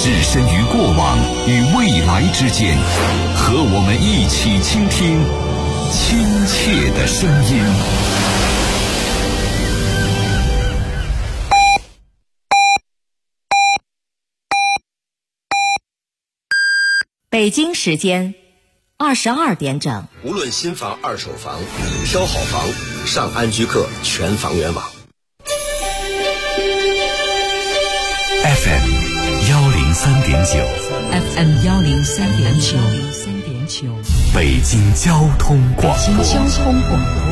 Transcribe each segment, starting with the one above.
置身于过往与未来之间，和我们一起倾听亲切的声音。 北京时间22点整。 无论新房、二手房，挑好房，上安居客全房源网。 FM 103.9 FM 103.9 北京交通广播。 北京交通广播，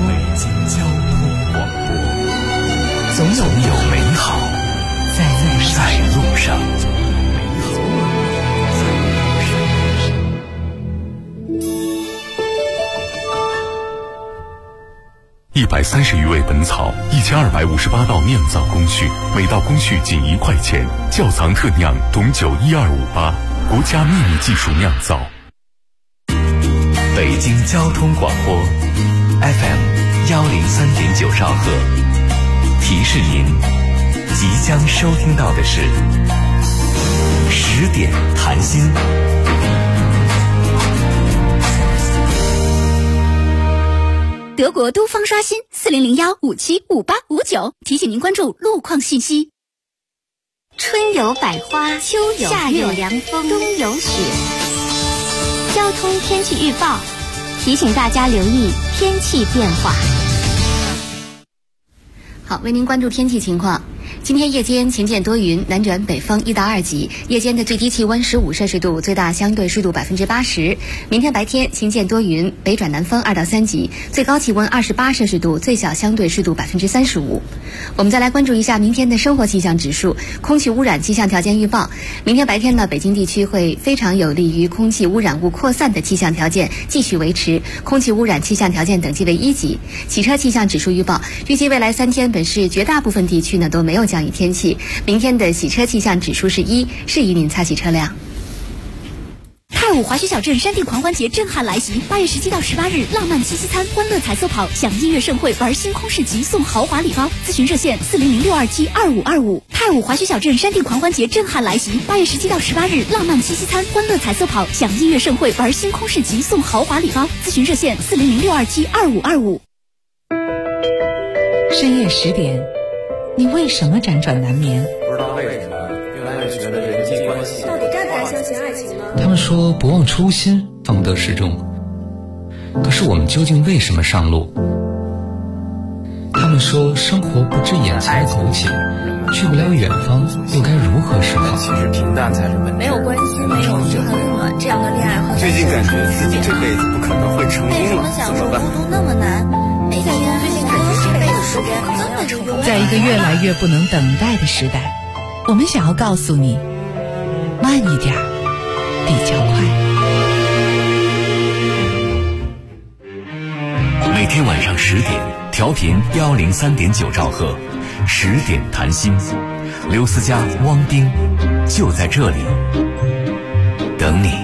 总有美好在路上。130余味本草，1258道酿造工序，每道工序仅1块钱。窖藏特酿董酒12588，国家秘密技术酿造。北京交通广播 FM 103.9兆赫，提示您即将收听到的是10点谈心。 德国都方刷新4001575859，提醒您关注路况信息。春有百花，秋有夏有凉风，冬有雪。交通天气预报提醒大家留意天气变化。 好，为您关注天气情况。今天夜间晴见多云，南转北风1到2级，夜间的最低气温15摄氏度，最大相对湿度80%。明天白天晴见多云，北转南风2到3级，最高气温28摄氏度，最小相对湿度35%。我们再来关注一下明天的生活气象指数、空气污染气象条件预报。明天白天呢，北京地区会非常有利于空气污染物扩散的气象条件继续维持，空气污染气象条件等级为1级。汽车气象指数预报，预计未来3天本市绝大部分地区呢都没有降雨天气，明天的洗车气象指数是1，适宜您擦洗车辆。 泰武滑雪小镇山地狂欢节震撼来袭，8月17到18日，浪漫七夕餐、欢乐彩色跑、享音乐盛会、玩星空市集、送豪华礼包。咨询热线40062722525。泰武滑雪小镇山地狂欢节震撼来袭，8月17到18日，浪漫七夕餐、欢乐彩色跑、享音乐盛会、玩星空市集、送豪华礼包。咨询热线40062722525。 深夜10点，你为什么辗转难眠？ 不知道为什么越来越觉得人际关系到底该不该相信爱情呢？ 他们说不忘初心方得始终，可是我们究竟为什么上路？他们说生活不止眼前的苟且，去不了远方又该如何是好？ 其实平淡才是本质。 没有关系，没有嘘寒问暖，这样的恋爱和最近感觉自己这辈子不可能会成功了， 怎么办？孤独那么难，每天最近感觉这辈子时间根本就用不了。 在一个越来越不能等待的时代，我们想要告诉你，慢一点比较快。 每天晚上10点，调频103.9兆赫，10点谈心。刘思佳、汪冰就在这里等你。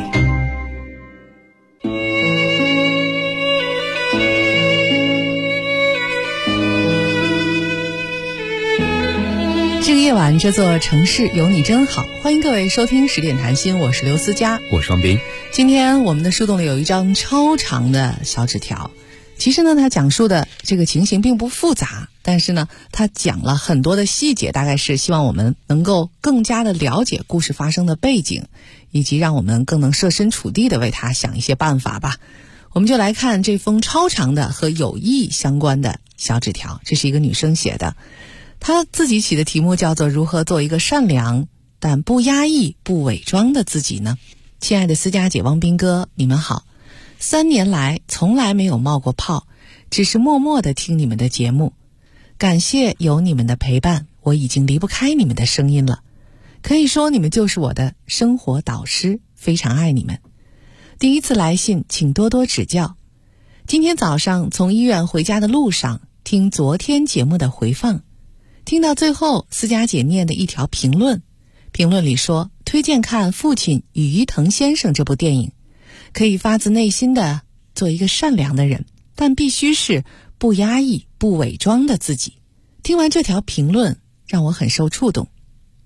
这个夜晚，这座城市有你真好。欢迎各位收听10点谈心，我是刘思佳， 我是汪冰。 今天我们的树洞里有一张超长的小纸条，其实呢，它讲述的这个情形并不复杂，但是呢，它讲了很多的细节，大概是希望我们能够更加的了解故事发生的背景，以及让我们更能设身处地的为它想一些办法吧。我们就来看这封超长的和友谊相关的小纸条，这是一个女生写的，她自己起的题目叫做如何做一个善良但不压抑不伪装的自己呢？亲爱的思佳姐、汪斌哥，你们好。3年来从来没有冒过泡，只是默默地听你们的节目。感谢有你们的陪伴，我已经离不开你们的声音了。可以说你们就是我的生活导师，非常爱你们。第一次来信，请多多指教。今天早上从医院回家的路上，听昨天节目的回放，听到最后思佳姐念的一条评论，评论里说推荐看《父亲与于腾先生》这部电影，可以发自内心的做一个善良的人，但必须是不压抑不伪装的自己。听完这条评论让我很受触动。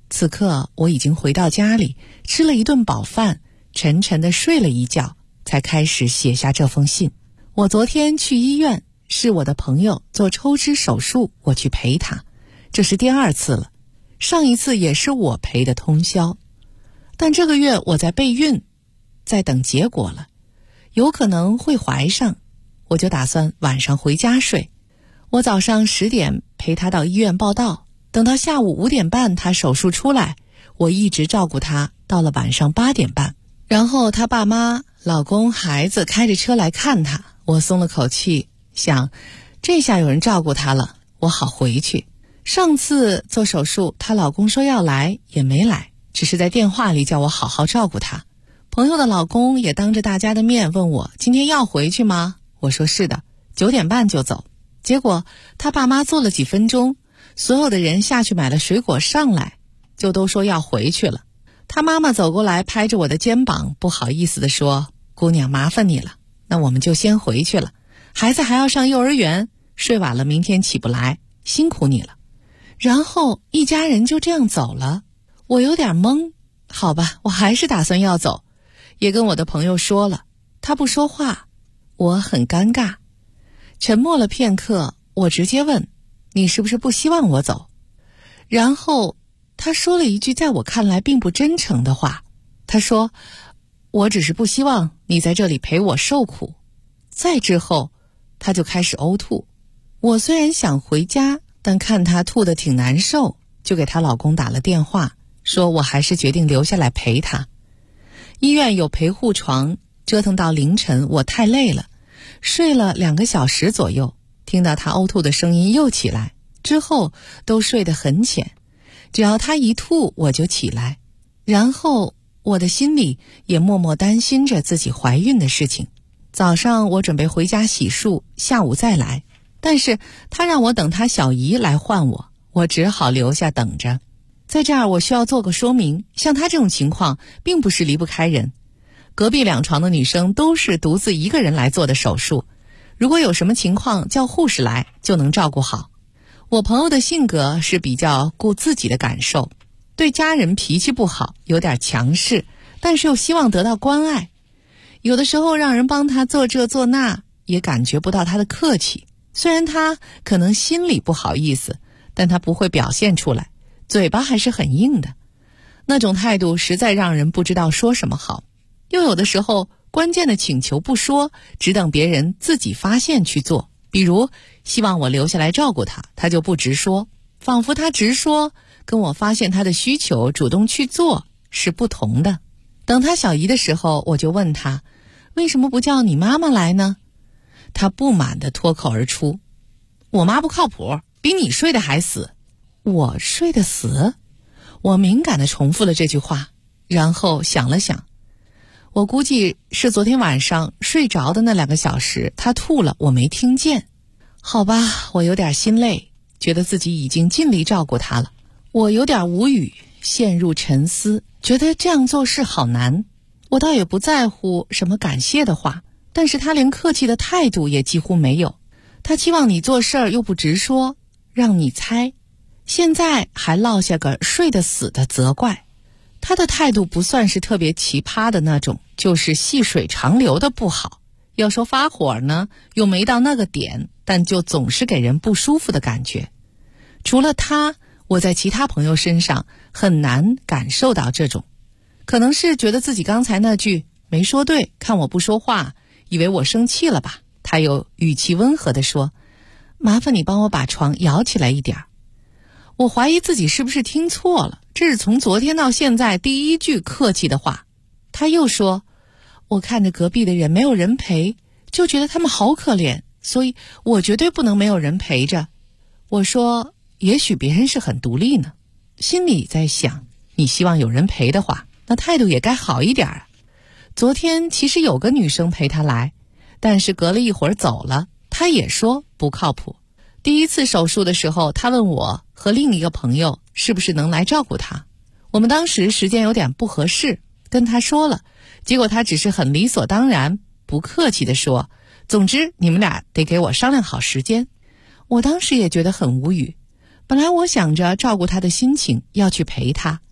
此刻我已经回到家里，吃了一顿饱饭，沉沉地睡了一觉，才开始写下这封信。我昨天去医院，是我的朋友做抽脂手术，我去陪他，这是第2次了。上一次也是我陪的通宵。但这个月我在备孕，在等结果了，有可能会怀上，我就打算晚上回家睡。我早上10点陪他到医院报到，等到下午5点半他手术出来，我一直照顾他到了晚上8点半。然后他爸妈、老公、孩子开着车来看他，我松了口气，想这下有人照顾他了，我好回去。上次做手术，她老公说要来也没来，只是在电话里叫我好好照顾他。朋友的老公也当着大家的面问我今天要回去吗？我说是的，9点半就走。结果他爸妈坐了几分钟，所有的人下去买了水果上来，就都说要回去了。他妈妈走过来拍着我的肩膀，不好意思地说，姑娘麻烦你了，那我们就先回去了，孩子还要上幼儿园，睡晚了明天起不来，辛苦你了。然后一家人就这样走了，我有点懵。好吧，我还是打算要走，也跟我的朋友说了，他不说话，我很尴尬。沉默了片刻，我直接问，你是不是不希望我走？然后他说了一句在我看来并不真诚的话，他说，我只是不希望你在这里陪我受苦。再之后他就开始呕吐。我虽然想回家，但看她吐得挺难受，就给她老公打了电话，说我还是决定留下来陪她。医院有陪护床，折腾到凌晨，我太累了，睡了2个小时左右，听到她呕吐的声音又起来，之后都睡得很浅，只要她一吐我就起来。然后我的心里也默默担心着自己怀孕的事情。早上我准备回家洗漱，下午再来，但是他让我等他小姨来换我，我只好留下等着。在这儿我需要做个说明，像他这种情况并不是离不开人，隔壁2床的女生都是独自一个人来做的手术，如果有什么情况叫护士来就能照顾好。我朋友的性格是比较顾自己的感受，对家人脾气不好，有点强势，但是又希望得到关爱，有的时候让人帮他做这做那，也感觉不到他的客气。虽然他可能心里不好意思，但他不会表现出来，嘴巴还是很硬的。那种态度实在让人不知道说什么好。又有的时候关键的请求不说，只等别人自己发现去做。比如希望我留下来照顾他，他就不直说，仿佛他直说跟我发现他的需求主动去做是不同的。等他小姨的时候，我就问他，为什么不叫你妈妈来呢？他不满地脱口而出，我妈不靠谱，比你睡得还死。我睡得死？我敏感地重复了这句话，然后想了想，我估计是昨天晚上睡着的那2个小时，他吐了，我没听见。好吧，我有点心累，觉得自己已经尽力照顾他了。我有点无语，陷入沉思，觉得这样做事好难。我倒也不在乎什么感谢的话，但是他连客气的态度也几乎没有。他期望你做事儿又不直说，让你猜，现在还落下个睡得死的责怪。他的态度不算是特别奇葩的那种，就是细水长流的不好。要说发火呢，又没到那个点，但就总是给人不舒服的感觉。除了他，我在其他朋友身上很难感受到这种。可能是觉得自己刚才那句没说对，看我不说话，以为我生气了吧。他又语气温和地说，麻烦你帮我把床摇起来一点。我怀疑自己是不是听错了，这是从昨天到现在第1句客气的话。他又说，我看着隔壁的人没有人陪，就觉得他们好可怜，所以我绝对不能没有人陪着。我说，也许别人是很独立呢，心里在想，你希望有人陪的话，那态度也该好一点啊。昨天其实有个女生陪他来，但是隔了一会儿走了，他也说不靠谱。第1次手术的时候，他问我和另一个朋友是不是能来照顾他。我们当时时间有点不合适，跟他说了，结果他只是很理所当然不客气地说，总之你们俩得给我商量好时间。我当时也觉得很无语，本来我想着照顾他的心情要去陪他，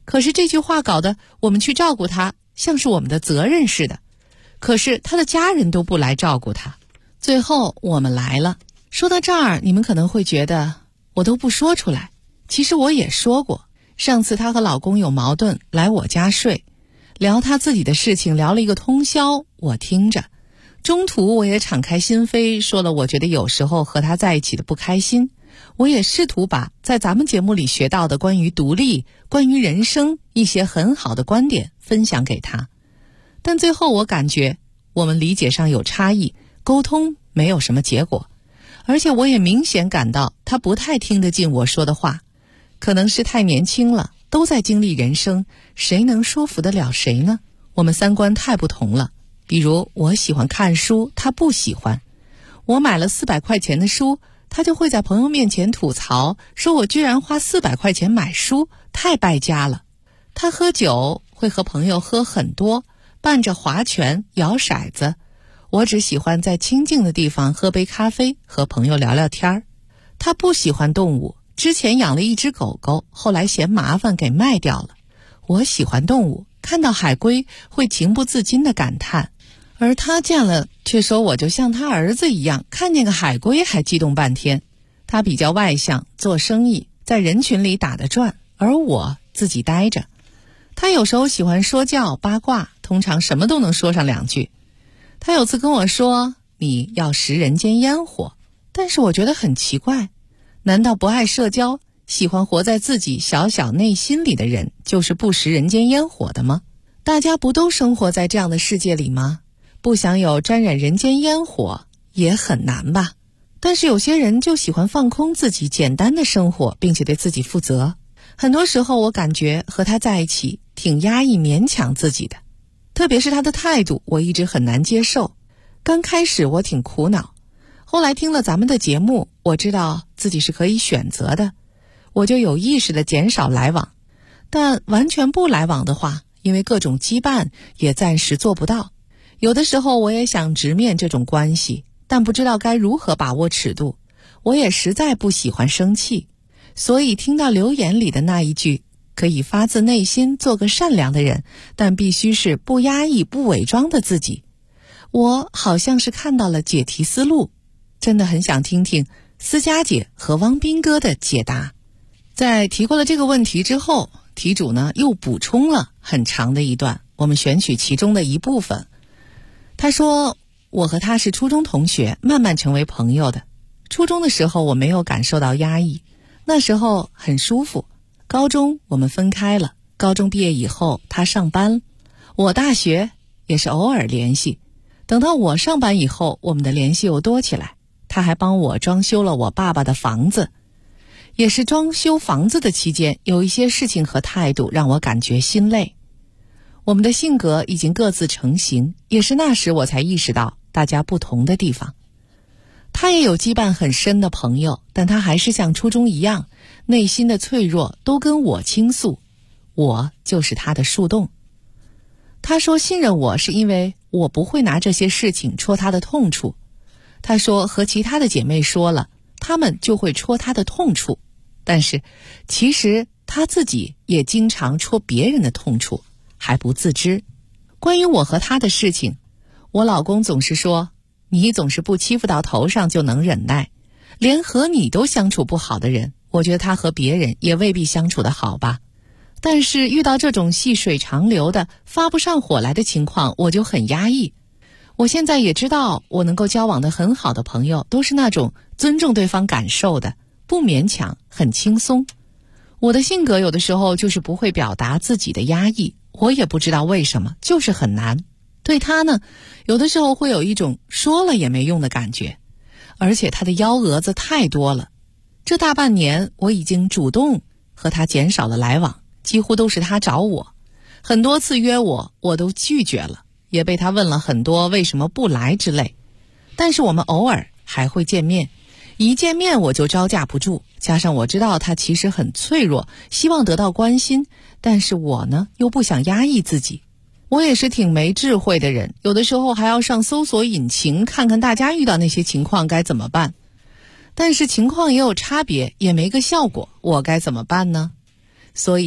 可是这句话搞得我们去照顾他像是我们的责任似的，可是他的家人都不来照顾他。最后我们来了。说到这儿，你们可能会觉得我都不说出来，其实我也说过。上次她和老公有矛盾，来我家睡，聊她自己的事情，聊了一个通宵，我听着。中途我也敞开心扉，说了我觉得有时候和她在一起的不开心。我也试图把在咱们节目里学到的关于独立、关于人生一些很好的观点分享给她。但最后我感觉我们理解上有差异，沟通没有什么结果，而且我也明显感到她不太听得进我说的话。可能是太年轻了，都在经历人生，谁能说服得了谁呢？我们三观太不同了。比如我喜欢看书，他不喜欢。我买了400块钱的书，他就会在朋友面前吐槽，说我居然花400块钱买书，太败家了。他喝酒会和朋友喝很多，伴着划拳摇骰子。我只喜欢在清静的地方喝杯咖啡，和朋友聊聊天儿。他不喜欢动物，之前养了一只狗狗，后来嫌麻烦给卖掉了。我喜欢动物，看到海龟会情不自禁地感叹，而他见了却说我就像他儿子一样，看见个海龟还激动半天。他比较外向，做生意，在人群里打得转，而我自己待着。他有时候喜欢说教八卦，通常什么都能说上2句。他有次跟我说，你要食人间烟火，但是我觉得很奇怪，难道不爱社交，喜欢活在自己小小内心里的人就是不食人间烟火的吗？大家不都生活在这样的世界里吗？不想有沾染人间烟火也很难吧。但是有些人就喜欢放空自己，简单的生活，并且对自己负责。很多时候我感觉和他在一起挺压抑勉强自己的，特别是他的态度我一直很难接受。刚开始我挺苦恼，后来听了咱们的节目，我知道自己是可以选择的，我就有意识地减少来往。但完全不来往的话，因为各种羁绊也暂时做不到。有的时候我也想直面这种关系，但不知道该如何把握尺度。我也实在不喜欢生气，所以听到留言里的那一句，可以发自内心做个善良的人，但必须是不压抑不伪装的自己，我好像是看到了解题思路，真的很想听听思佳姐和汪斌哥的解答。在提过了这个问题之后，题主呢又补充了很长的一段，我们选取其中的一部分。他说，我和他是初中同学，慢慢成为朋友的。初中的时候我没有感受到压抑，那时候很舒服。高中我们分开了，高中毕业以后他上班，我大学也是偶尔联系。等到我上班以后，我们的联系又多起来，他还帮我装修了我爸爸的房子。也是装修房子的期间，有一些事情和态度让我感觉心累。我们的性格已经各自成型，也是那时我才意识到大家不同的地方。他也有羁绊很深的朋友，但他还是像初中一样，内心的脆弱都跟我倾诉，我就是他的树洞。他说信任我是因为我不会拿这些事情戳他的痛处。他说和其他的姐妹说了，他们就会戳他的痛处，但是其实他自己也经常戳别人的痛处，还不自知。关于我和他的事情，我老公总是说，你总是不欺负到头上就能忍耐，连和你都相处不好的人，我觉得他和别人也未必相处得好吧。但是遇到这种细水长流的发不上火来的情况，我就很压抑。我现在也知道，我能够交往的很好的朋友都是那种尊重对方感受的，不勉强，很轻松。我的性格有的时候就是不会表达自己的压抑，我也不知道为什么，就是很难。对他呢，有的时候会有一种说了也没用的感觉，而且他的幺蛾子太多了。这大半年我已经主动和他减少了来往，几乎都是他找我，很多次约我，我都拒绝了，也被他问了很多为什么不来之类。但是我们偶尔还会见面，一见面我就招架不住，加上我知道他其实很脆弱，希望得到关心，但是我呢又不想压抑自己。我也是挺没智慧的人，有的时候还要上搜索引擎看看大家遇到那些情况该怎么办。但是情况也有差别，也没个效果，我该怎么办呢？所以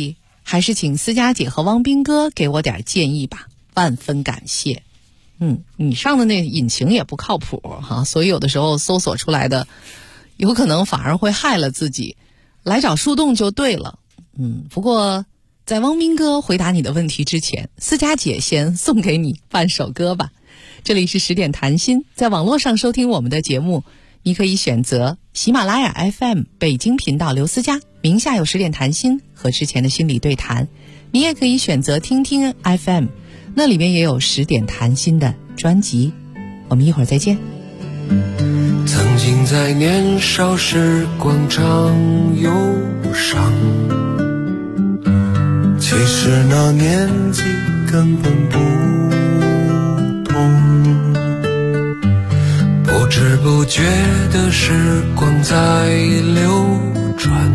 还是请思佳姐和汪斌哥给我点建议吧，万分感谢。你上的那引擎也不靠谱哈，所以有的时候搜索出来的有可能反而会害了自己，来找树洞就对了。不过在汪斌哥回答你的问题之前，思佳姐先送给你半首歌吧。这里是10点谈心，在网络上收听我们的节目，你可以选择喜马拉雅 FM 北京频道刘思佳，名下有10点谈心和之前的心理对谈。你也可以选择听听 FM， 那里面也有10点谈心的专辑。我们一会儿再见。 曾经在年少时广场忧伤，其实那年纪根本不懂，不知不觉的时光在流转，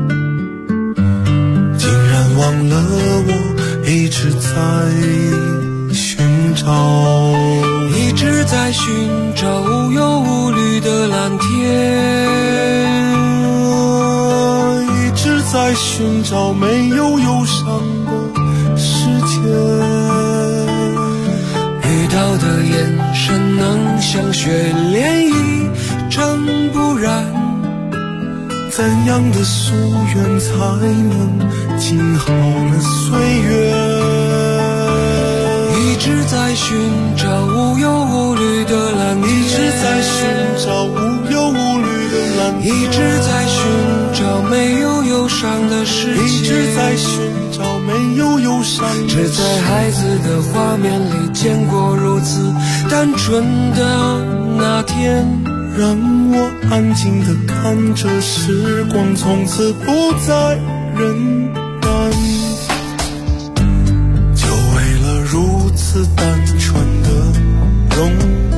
竟然忘了我一直在寻找，一直在寻找无忧无虑的蓝天，一直在寻找没有忧伤的世界，遇到的眼神能像雪涟漪，真不然怎样的夙愿才能静好了岁月，一直在寻找无忧无虑的蓝天，一直在寻找无忧无虑的蓝天，一直在寻找没有忧伤的世界，一直在寻找没有忧伤的世界，只在孩子的画面里见过如此单纯的那天，让我安静地看着时光从此不再荏苒，就为了如此单纯的容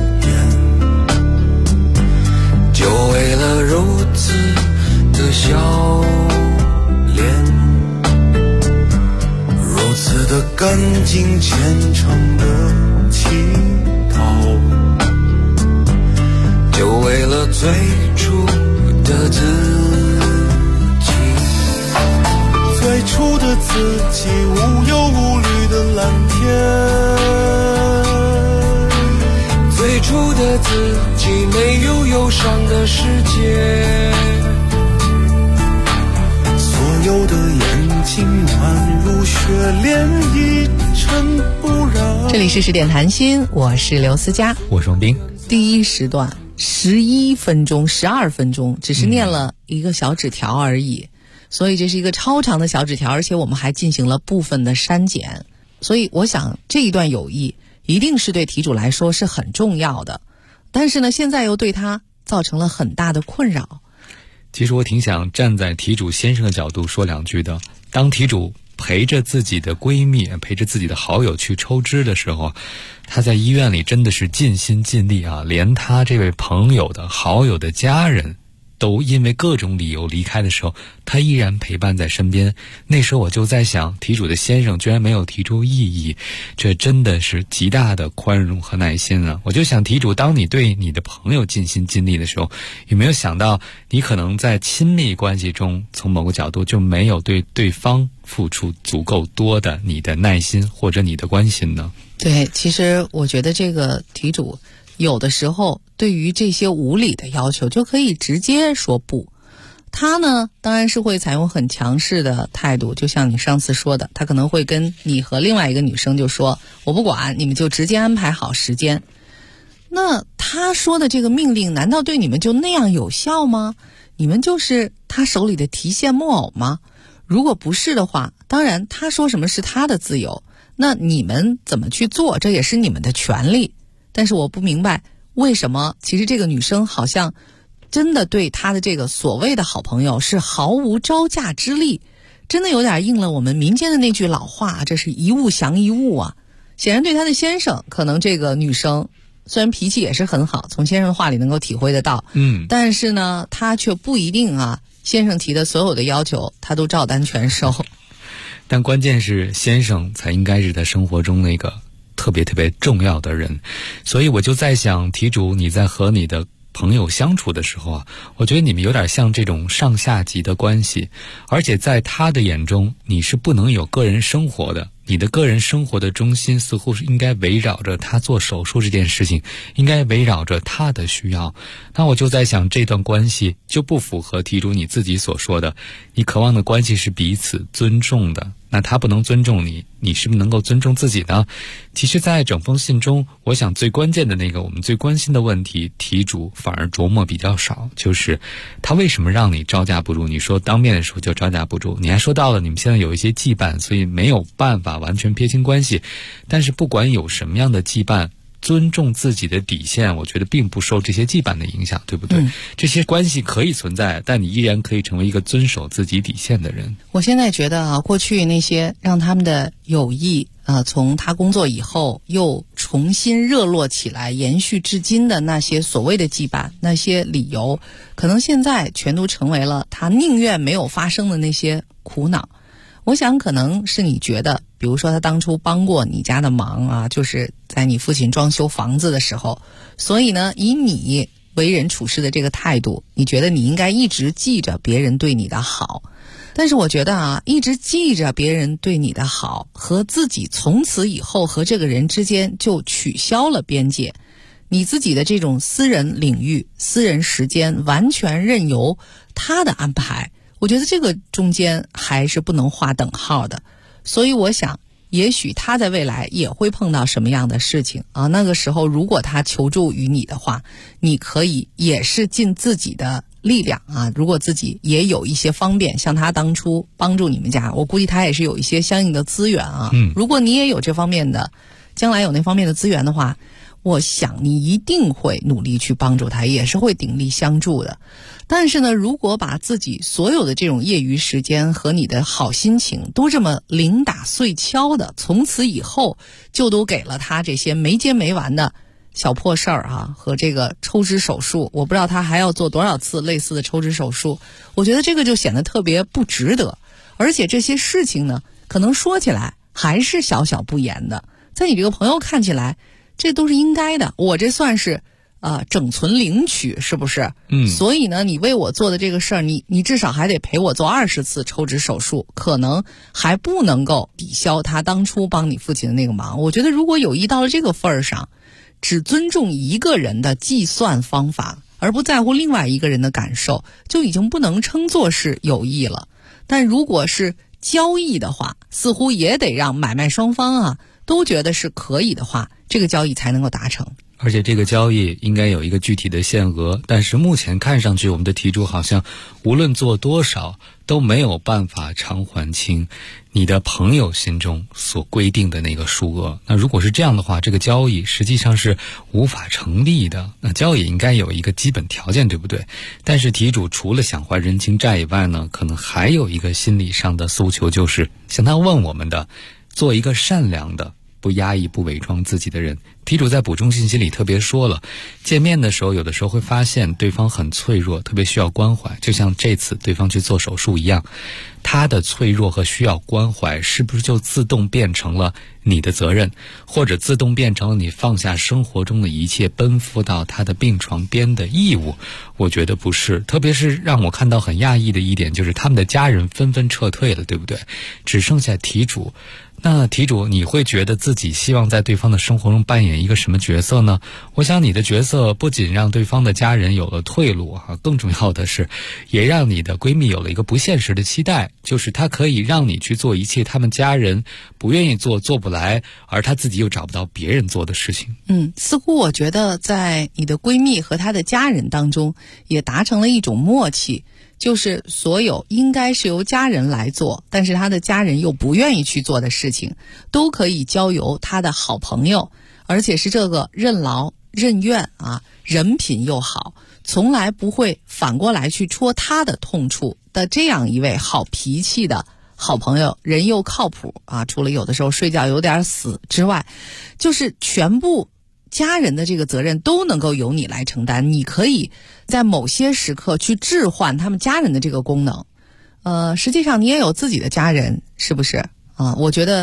颜，就为了如此的笑脸，如此的干净虔诚的祈祷，就为了最初的自己，最初的自己，无忧无虑的蓝天，最初的自己，没有忧伤的世界，所有的眼睛宛如雪涟漪，真不然。 这里是10点谈心，我是刘思佳， 我是王斌。 第一时段11分钟、12分钟，只是念了一个小纸条而已，所以这是一个超长的小纸条，而且我们还进行了部分的删减，所以我想这一段友谊一定是对题主来说是很重要的，但是呢，现在又对他造成了很大的困扰。 其实我挺想站在题主先生的角度说两句的。当题主陪着自己的闺蜜，陪着自己的好友去抽脂的时候，他在医院里真的是尽心尽力啊，连他这位朋友的好友的家人都因为各种理由离开的时候，他依然陪伴在身边。那时候我就在想，题主的先生居然没有提出异议，这真的是极大的宽容和耐心啊！我就想，题主当你对你的朋友尽心尽力的时候，有没有想到你可能在亲密关系中从某个角度就没有对对方付出足够多的你的耐心或者你的关心呢？ 对，其实我觉得这个题主有的时候对于这些无理的要求就可以直接说不，他呢当然是会采用很强势的态度，就像你上次说的，他可能会跟你和另外一个女生就说，我不管，你们就直接安排好时间。那他说的这个命令难道对你们就那样有效吗？你们就是他手里的提线木偶吗？如果不是的话，当然他说什么是他的自由，那你们怎么去做，这也是你们的权利。但是我不明白为什么其实这个女生好像真的对她的这个所谓的好朋友是毫无招架之力，真的有点应了我们民间的那句老话，这是一物降一物啊。显然对她的先生，可能这个女生虽然脾气也是很好，从先生的话里能够体会得到，但是呢她却不一定啊，先生提的所有的要求她都照单全收。 但关键是先生才应该是他生活中那个特别特别重要的人，所以我就在想，题主你在和你的朋友相处的时候啊，我觉得你们有点像这种上下级的关系，而且在他的眼中你是不能有个人生活的，你的个人生活的中心似乎是应该围绕着他做手术这件事情，应该围绕着他的需要。那我就在想，这段关系就不符合题主你自己所说的，你渴望的关系是彼此尊重的。那他不能尊重你，你是不是能够尊重自己呢？其实在整封信中，我想最关键的那个我们最关心的问题，题主反而琢磨比较少，就是他为什么让你招架不住。你说当面的时候就招架不住，你还说到了你们现在有一些羁绊，所以没有办法完全撇清关系。但是不管有什么样的羁绊，尊重自己的底线，我觉得并不受这些羁绊的影响，对不对？这些关系可以存在，但你依然可以成为一个遵守自己底线的人。 我现在觉得啊，过去那些让他们的友谊从他工作以后又重新热络起来，延续至今的那些所谓的羁绊，那些理由，可能现在全都成为了他宁愿没有发生的那些苦恼。我想可能是你觉得，比如说他当初帮过你家的忙啊，就是在你父亲装修房子的时候，所以呢，以你为人处事的这个态度，你觉得你应该一直记着别人对你的好。但是我觉得啊，一直记着别人对你的好和自己从此以后和这个人之间就取消了边界，你自己的这种私人领域、私人时间完全任由他的安排，我觉得这个中间还是不能划等号的。所以我想也许他在未来也会碰到什么样的事情啊，那个时候如果他求助于你的话，你可以也是尽自己的力量啊，如果自己也有一些方便，像他当初帮助你们家，我估计他也是有一些相应的资源啊。如果你也有这方面的，将来有那方面的资源的话，我想你一定会努力去帮助他，也是会鼎力相助的。但是呢，如果把自己所有的这种业余时间和你的好心情都这么零打碎敲的，从此以后就都给了他这些没接没完的小破事儿啊，和这个抽脂手术，我不知道他还要做多少次类似的抽脂手术，我觉得这个就显得特别不值得。而且这些事情呢，可能说起来还是小小不言的，在你这个朋友看起来这都是应该的，我这算是整存领取，是不是？所以呢，你为我做的这个事儿，你至少还得陪我做20次抽脂手术，可能还不能够抵消他当初帮你父亲的那个忙。我觉得如果友谊到了这个份儿上，只尊重一个人的计算方法，而不在乎另外一个人的感受，就已经不能称作是友谊了。但如果是交易的话，似乎也得让买卖双方啊都觉得是可以的话，这个交易才能够达成。 而且这个交易应该有一个具体的限额，但是目前看上去我们的题主好像无论做多少都没有办法偿还清你的朋友心中所规定的那个数额。那如果是这样的话，这个交易实际上是无法成立的。那交易应该有一个基本条件，对不对？但是题主除了想还人情债以外呢，可能还有一个心理上的诉求，就是像他问我们的，做一个善良的不压抑不伪装自己的人。题主在补充信息里特别说了，见面的时候有的时候会发现对方很脆弱，特别需要关怀，就像这次对方去做手术一样，他的脆弱和需要关怀是不是就自动变成了你的责任，或者自动变成了你放下生活中的一切奔赴到他的病床边的义务？我觉得不是。特别是让我看到很讶异的一点，就是他们的家人纷纷撤退了，对不对？只剩下题主。那题主，你会觉得自己希望在对方的生活中扮演一个什么角色呢？我想你的角色不仅让对方的家人有了退路啊，更重要的是也让你的闺蜜有了一个不现实的期待，就是她可以让你去做一切他们家人不愿意做、做不来，而她自己又找不到别人做的事情。 似乎我觉得在你的闺蜜和她的家人当中也达成了一种默契，就是所有应该是由家人来做，但是他的家人又不愿意去做的事情，都可以交由他的好朋友，而且是这个任劳任怨啊，人品又好，从来不会反过来去戳他的痛处的这样一位好脾气的好朋友，人又靠谱啊，除了有的时候睡觉有点死之外，就是全部家人的这个责任都能够由你来承担，你可以在某些时刻去置换他们家人的这个功能。实际上你也有自己的家人，是不是啊？我觉得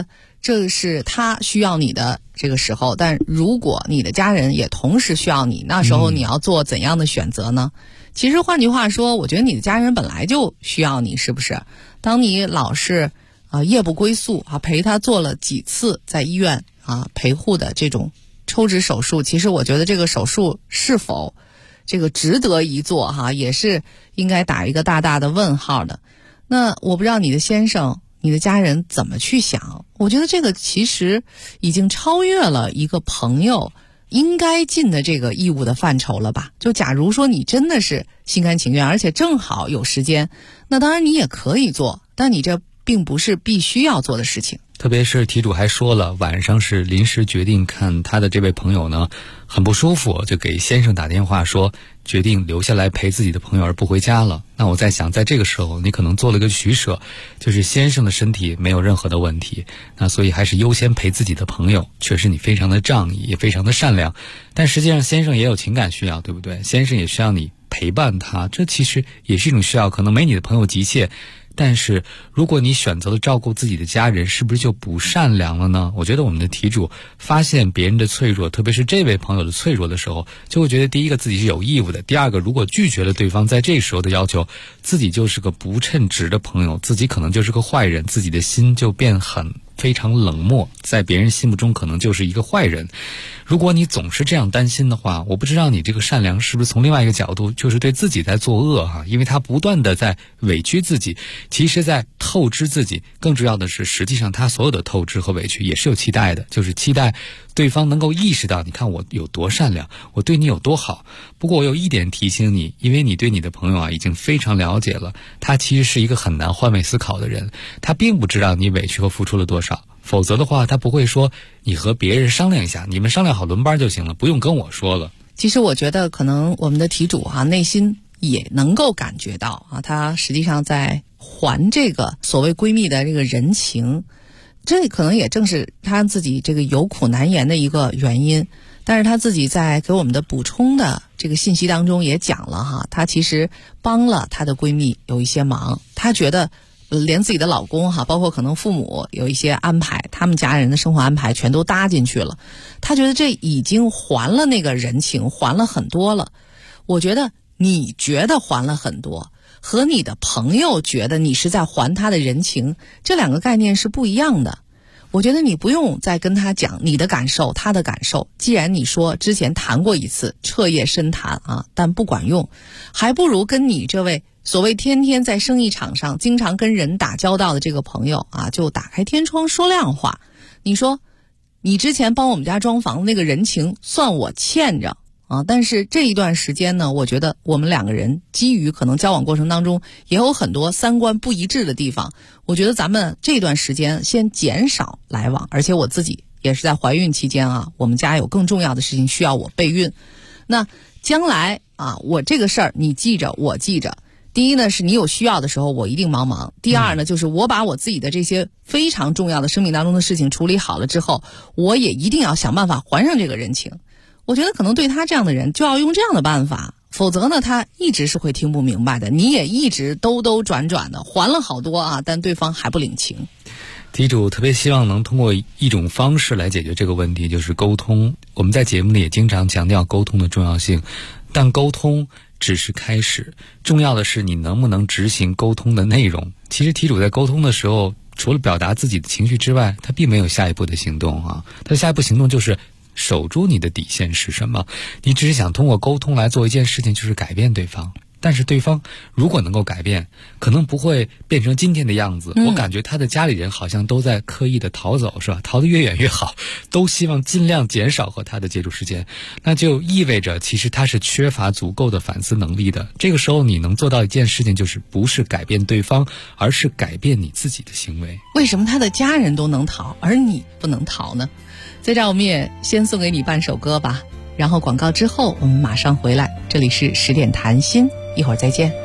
这是他需要你的这个时候，但如果你的家人也同时需要你，那时候你要做怎样的选择呢？其实换句话说，我觉得你的家人本来就需要你，是不是？当你老是夜不归宿陪他做了几次在医院陪护的这种抽脂手术，其实我觉得这个手术是否这个值得一做也是应该打一个大大的问号的。那我不知道你的先生你的家人怎么去想，我觉得这个其实已经超越了一个朋友应该尽的这个义务的范畴了吧。就假如说你真的是心甘情愿，而且正好有时间，那当然你也可以做，但你这并不是必须要做的事情。 特别是题主还说了，晚上是临时决定，看他的这位朋友呢很不舒服，就给先生打电话说决定留下来陪自己的朋友而不回家了。那我在想，在这个时候你可能做了个取舍，就是先生的身体没有任何的问题，那所以还是优先陪自己的朋友。确实你非常的仗义，也非常的善良，但实际上先生也有情感需要，对不对？先生也需要你陪伴他，这其实也是一种需要，可能没你的朋友急切，但是如果你选择了照顾自己的家人，是不是就不善良了呢？我觉得我们的题主发现别人的脆弱，特别是这位朋友的脆弱的时候，就会觉得第一个自己是有义务的，第二个如果拒绝了对方在这时候的要求，自己就是个不称职的朋友，自己可能就是个坏人，自己的心就变非常冷漠，在别人心目中可能就是一个坏人。如果你总是这样担心的话，我不知道你这个善良是不是从另外一个角度就是对自己在作恶因为他不断的在委屈自己，其实在透支自己，更重要的是实际上他所有的透支和委屈也是有期待的，就是期待对方能够意识到，你看我有多善良，我对你有多好。不过我有一点提醒你，因为你对你的朋友已经非常了解了，他其实是一个很难换位思考的人，他并不知道你委屈和付出了多少，否则的话他不会说你和别人商量一下，你们商量好轮班就行了，不用跟我说了。 其实我觉得可能我们的题主内心也能够感觉到他实际上在还这个所谓闺蜜的这个人情，这可能也正是他自己这个有苦难言的一个原因。但是他自己在给我们的补充的这个信息当中也讲了他其实帮了他的闺蜜有一些忙，他觉得连自己的老公包括可能父母有一些安排，他们家人的生活安排全都搭进去了，他觉得这已经还了那个人情，还了很多了。我觉得你觉得还了很多和你的朋友觉得你是在还他的人情，这两个概念是不一样的。我觉得你不用再跟他讲你的感受他的感受，既然你说之前谈过一次彻夜深谈但不管用，还不如跟你这位所谓天天在生意场上经常跟人打交道的这个朋友就打开天窗说亮话。你说你之前帮我们家装房那个人情算我欠着但是这一段时间呢，我觉得我们两个人基于可能交往过程当中也有很多三观不一致的地方，我觉得咱们这段时间先减少来往，而且我自己也是在怀孕期间我们家有更重要的事情需要我备孕。那将来我这个事儿你记着我记着，第一呢是你有需要的时候我一定忙，第二呢就是我把我自己的这些非常重要的生命当中的事情处理好了之后，我也一定要想办法还上这个人情。我觉得可能对他这样的人就要用这样的办法，否则呢他一直是会听不明白的，你也一直兜兜转转的还了好多但对方还不领情。 题主特别希望能通过一种方式来解决这个问题，就是沟通。我们在节目里也经常强调沟通的重要性，但沟通只是开始，重要的是你能不能执行沟通的内容。其实题主在沟通的时候，除了表达自己的情绪之外，他并没有下一步的行动他的下一步行动就是守住你的底线是什么。你只是想通过沟通来做一件事情，就是改变对方，但是对方如果能够改变，可能不会变成今天的样子。我感觉他的家里人好像都在刻意的逃走，是吧？逃得越远越好，都希望尽量减少和他的接触时间。那就意味着其实他是缺乏足够的反思能力的。这个时候你能做到一件事情，就是不是改变对方，而是改变你自己的行为。 为什么他的家人都能逃而你不能逃呢？在这我们也先送给你半首歌吧，然后广告之后我们马上回来。这里是10点谈心，一会儿再见。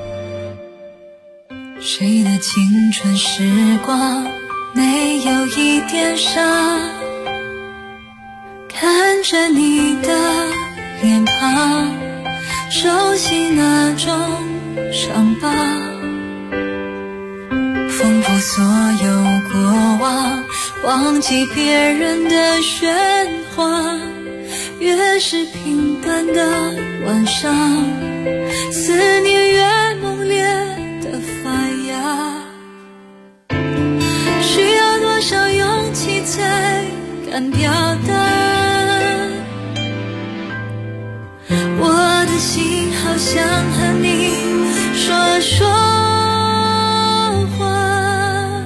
谁的青春时光没有一点伤，看着你的脸庞，熟悉那种伤疤，丰富所有过往， 忘记别人的喧哗，越是平淡的晚上，思念越猛烈的发芽。需要多少勇气才敢表达我的心，好想和你说说话。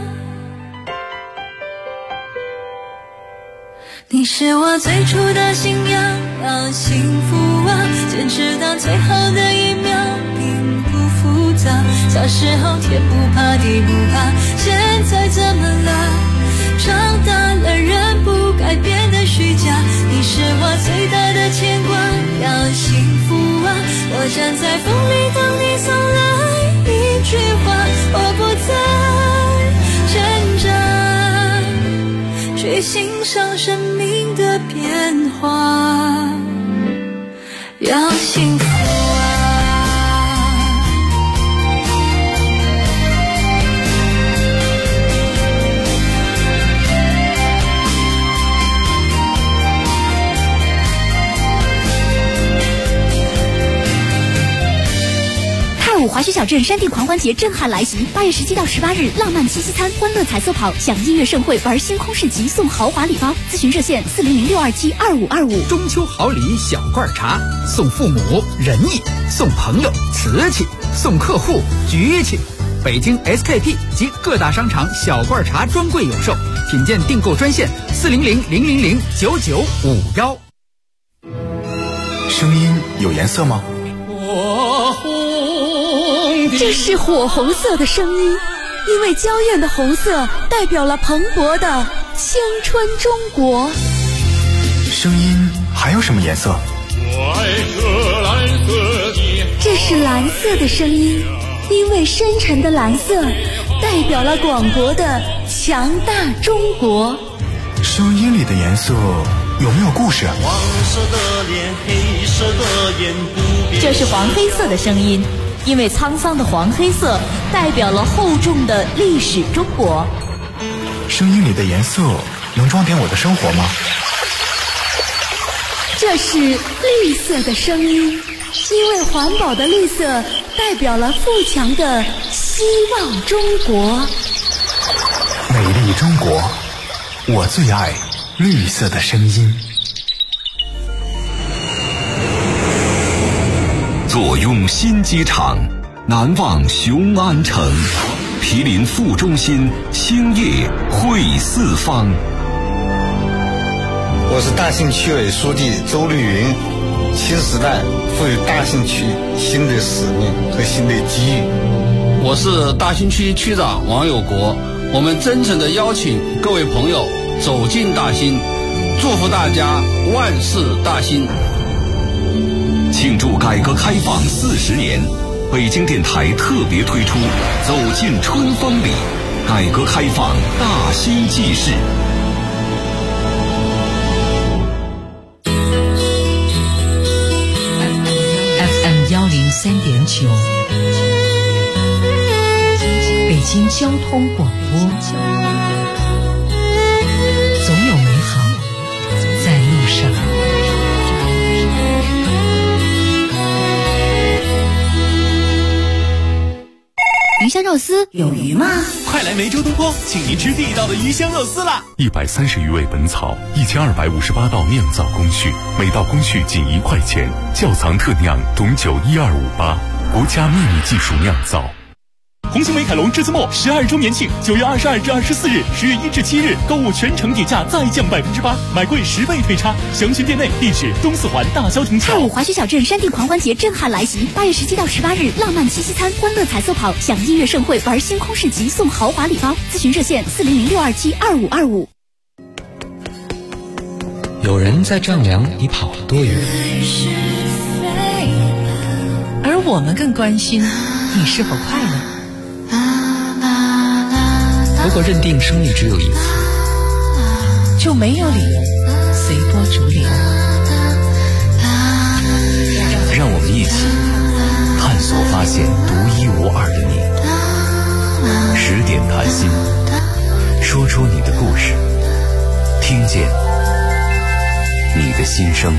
你是我最初的信仰，幸福啊，坚持到最后的一秒并不复杂。小时候天不怕地不怕，现在怎么了？长大了人不改变的虚假。你是我最大的牵挂，要幸福啊，我站在风里等你送来一句话。我不再挣扎，去欣赏生命的变化，要幸福啊。 滑雪小镇山地狂欢节震撼来袭，8月17到18日，浪漫七夕餐、欢乐彩色跑、享音乐盛会、玩星空市集，送豪华礼包。咨询热线400-627-2525。 中秋好礼小罐茶，送父母仁义，送朋友瓷器，送客户局气。北京 SKP 及各大商场小罐茶专柜有售，品鉴订购专线400-000-9951。 声音有颜色吗？ 这是火红色的声音，因为娇艳的红色代表了蓬勃的青春中国。 声音还有什么颜色？ 这是蓝色的声音，因为深沉的蓝色代表了广博的强大中国。 声音里的颜色有没有故事？ 黄色的脸，黑色的眼，不变。 这是黄黑色的声音，因为沧桑的黄黑色代表了厚重的历史中国。 声音里的颜色能装点我的生活吗？ 这是绿色的声音，因为环保的绿色代表了富强的希望中国。 美丽中国，我最爱绿色的声音。 坐拥新机场，难忘雄安城，毗邻副中心，兴业汇四方。 我是大兴区委书记周绿云。新时代赋予大兴区新的使命和新的机遇。 我是大兴区区长王有国。我们真诚地邀请各位朋友走进大兴，祝福大家万事大兴。 庆祝改革开放40年，北京电台特别推出走进春风里，改革开放大兴纪事。 FM 103.9，北京交通广播，总有美好在路上。 鱼香肉丝有鱼吗？ 快来梅州东坡，请您吃地道的鱼香肉丝啦 ！130余味本草，1258道酿造工序，每道工序仅1块钱。窖藏特酿董酒12588，国家秘密技术酿造。 红星美凯龙栀子墨12周年庆，9月22至24日，10月1至7日，购物全程底价再降8%，买贵10倍退差。详询店内，地址东四环大消停桥。 太武滑雪小镇山地狂欢节震撼来袭，8月17到18日，浪漫七夕餐、欢乐彩色跑、享音乐盛会、玩星空市集，送豪华礼包。咨询热线400-627-2525。 有人在丈量你跑了多远， 而我们更关心你是否快乐。 如果认定生命只有一次， 就没有理由随波逐流。 让我们一起探索发现独一无二的你。10点谈心，说出你的故事， 听见你的心声。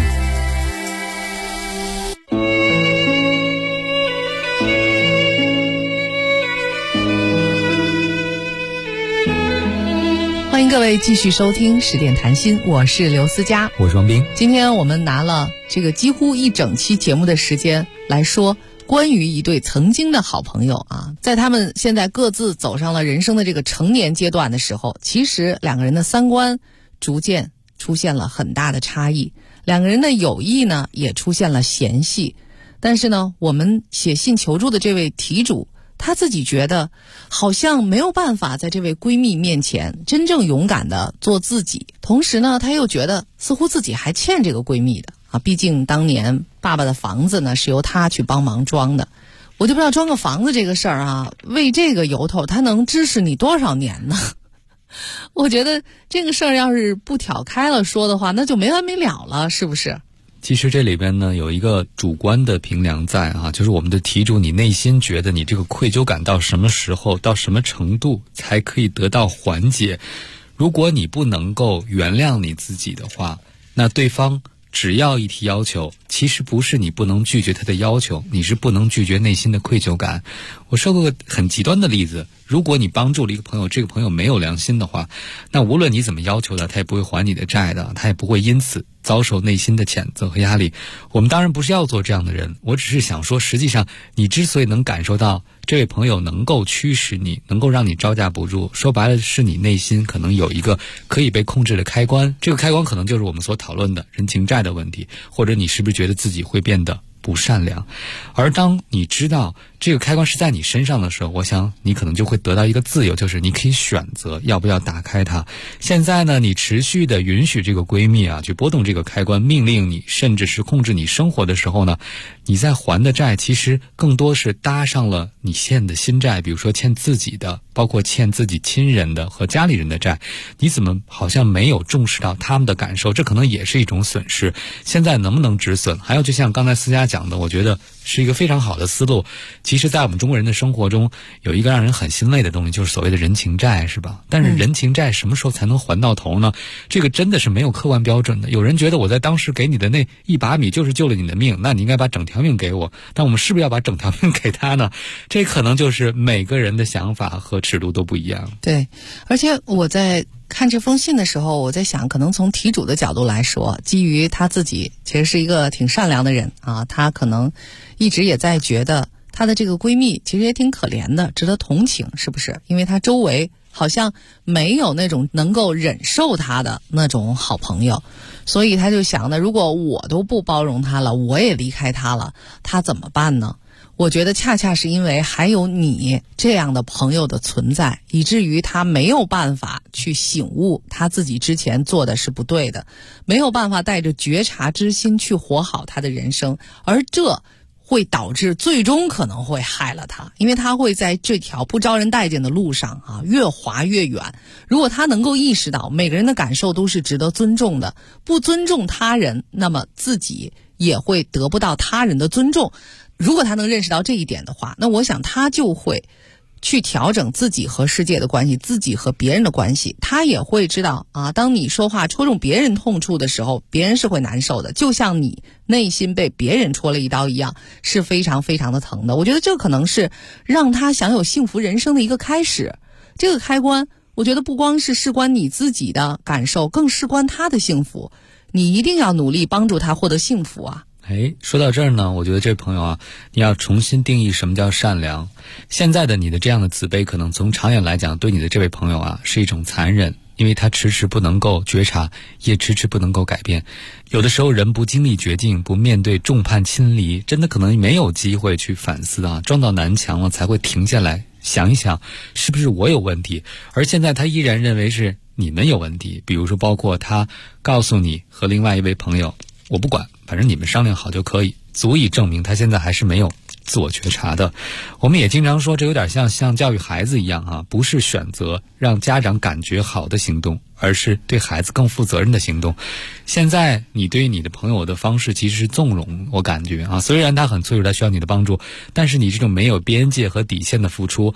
欢迎各位继续收听10点谈心，我是刘思佳， 我是王斌。 今天我们拿了这个几乎一整期节目的时间来说关于一对曾经的好朋友啊，在他们现在各自走上了人生的这个成年阶段的时候，其实两个人的三观逐渐出现了很大的差异，两个人的友谊呢也出现了嫌隙。但是呢，我们写信求助的这位题主，她自己觉得好像没有办法在这位闺蜜面前真正勇敢的做自己，同时呢，她又觉得似乎自己还欠这个闺蜜的啊，毕竟当年爸爸的房子呢是由她去帮忙装的。我就不知道装个房子这个事儿啊，为这个由头她能支持你多少年呢？我觉得这个事儿要是不挑开了说的话，那就没完没了了，是不是？ 其实这里边呢有一个主观的评量在啊，就是我们的题主，你内心觉得你这个愧疚感到什么时候到什么程度才可以得到缓解。如果你不能够原谅你自己的话，那对方只要一提要求，其实不是你不能拒绝他的要求，你是不能拒绝内心的愧疚感。我说过个很极端的例子，如果你帮助了一个朋友，这个朋友没有良心的话，那无论你怎么要求他，他也不会还你的债的，他也不会因此遭受内心的谴责和压力。我们当然不是要做这样的人，我只是想说，实际上你之所以能感受到这位朋友能够驱使你，能够让你招架不住，说白了是你内心可能有一个可以被控制的开关，这个开关可能就是我们所讨论的人情债的问题，或者你是不是觉得自己会变得不善良。而当你知道这个开关是在你身上的时候，我想你可能就会得到一个自由，就是你可以选择要不要打开它。现在呢，你持续的允许这个闺蜜啊去拨动这个开关，命令你甚至是控制你生活的时候呢，你在还的债其实更多是搭上了你欠的新债，比如说欠自己的，包括欠自己亲人的和家里人的债，你怎么好像没有重视到他们的感受，这可能也是一种损失。现在能不能止损，还有就像刚才思佳讲的，我觉得是一个非常好的思路。其实在我们中国人的生活中有一个让人很心累的东西，就是所谓的人情债，是吧？但是人情债什么时候才能还到头呢？这个真的是没有客观标准的。有人觉得我在当时给你的那一把米就是救了你的命，那你应该把整条命给我，但我们是不是要把整条命给他呢？这可能就是每个人的想法和尺度都不一样。 对，而且我在看这封信的时候，我在想，可能从题主的角度来说，基于他自己其实是一个挺善良的人啊，他可能一直也在觉得她的这个闺蜜其实也挺可怜的，值得同情，是不是？因为她周围好像没有那种能够忍受她的那种好朋友，所以她就想呢，如果我都不包容她了，我也离开她了，她怎么办呢？我觉得恰恰是因为还有你这样的朋友的存在，以至于他没有办法去醒悟他自己之前做的是不对的，没有办法带着觉察之心去活好他的人生，而这会导致最终可能会害了他，因为他会在这条不招人待见的路上啊越滑越远。如果他能够意识到每个人的感受都是值得尊重的，不尊重他人，那么自己也会得不到他人的尊重。如果他能认识到这一点的话，那我想他就会去调整自己和世界的关系，自己和别人的关系。他也会知道啊，当你说话戳中别人痛处的时候，别人是会难受的，就像你内心被别人戳了一刀一样，是非常非常的疼的。我觉得这可能是让他享有幸福人生的一个开始。这个开关，我觉得不光是事关你自己的感受，更事关他的幸福。你一定要努力帮助他获得幸福啊。 说到这儿呢，我觉得这位朋友啊，你要重新定义什么叫善良。现在的你的这样的自卑，可能从长远来讲，对你的这位朋友啊，是一种残忍，因为他迟迟不能够觉察，也迟迟不能够改变。有的时候人不经历绝境，不面对众叛亲离，真的可能没有机会去反思啊，撞到南墙了才会停下来想一想，是不是我有问题。而现在他依然认为是你们有问题，比如说包括他告诉你和另外一位朋友，我不管，反正你们商量好就可以，足以证明他现在还是没有自我觉察的。我们也经常说，这有点像教育孩子一样啊，不是选择让家长感觉好的行动，而是对孩子更负责任的行动。现在你对于你的朋友的方式其实是纵容，我感觉啊，虽然他很脆弱，他需要你的帮助，但是你这种没有边界和底线的付出，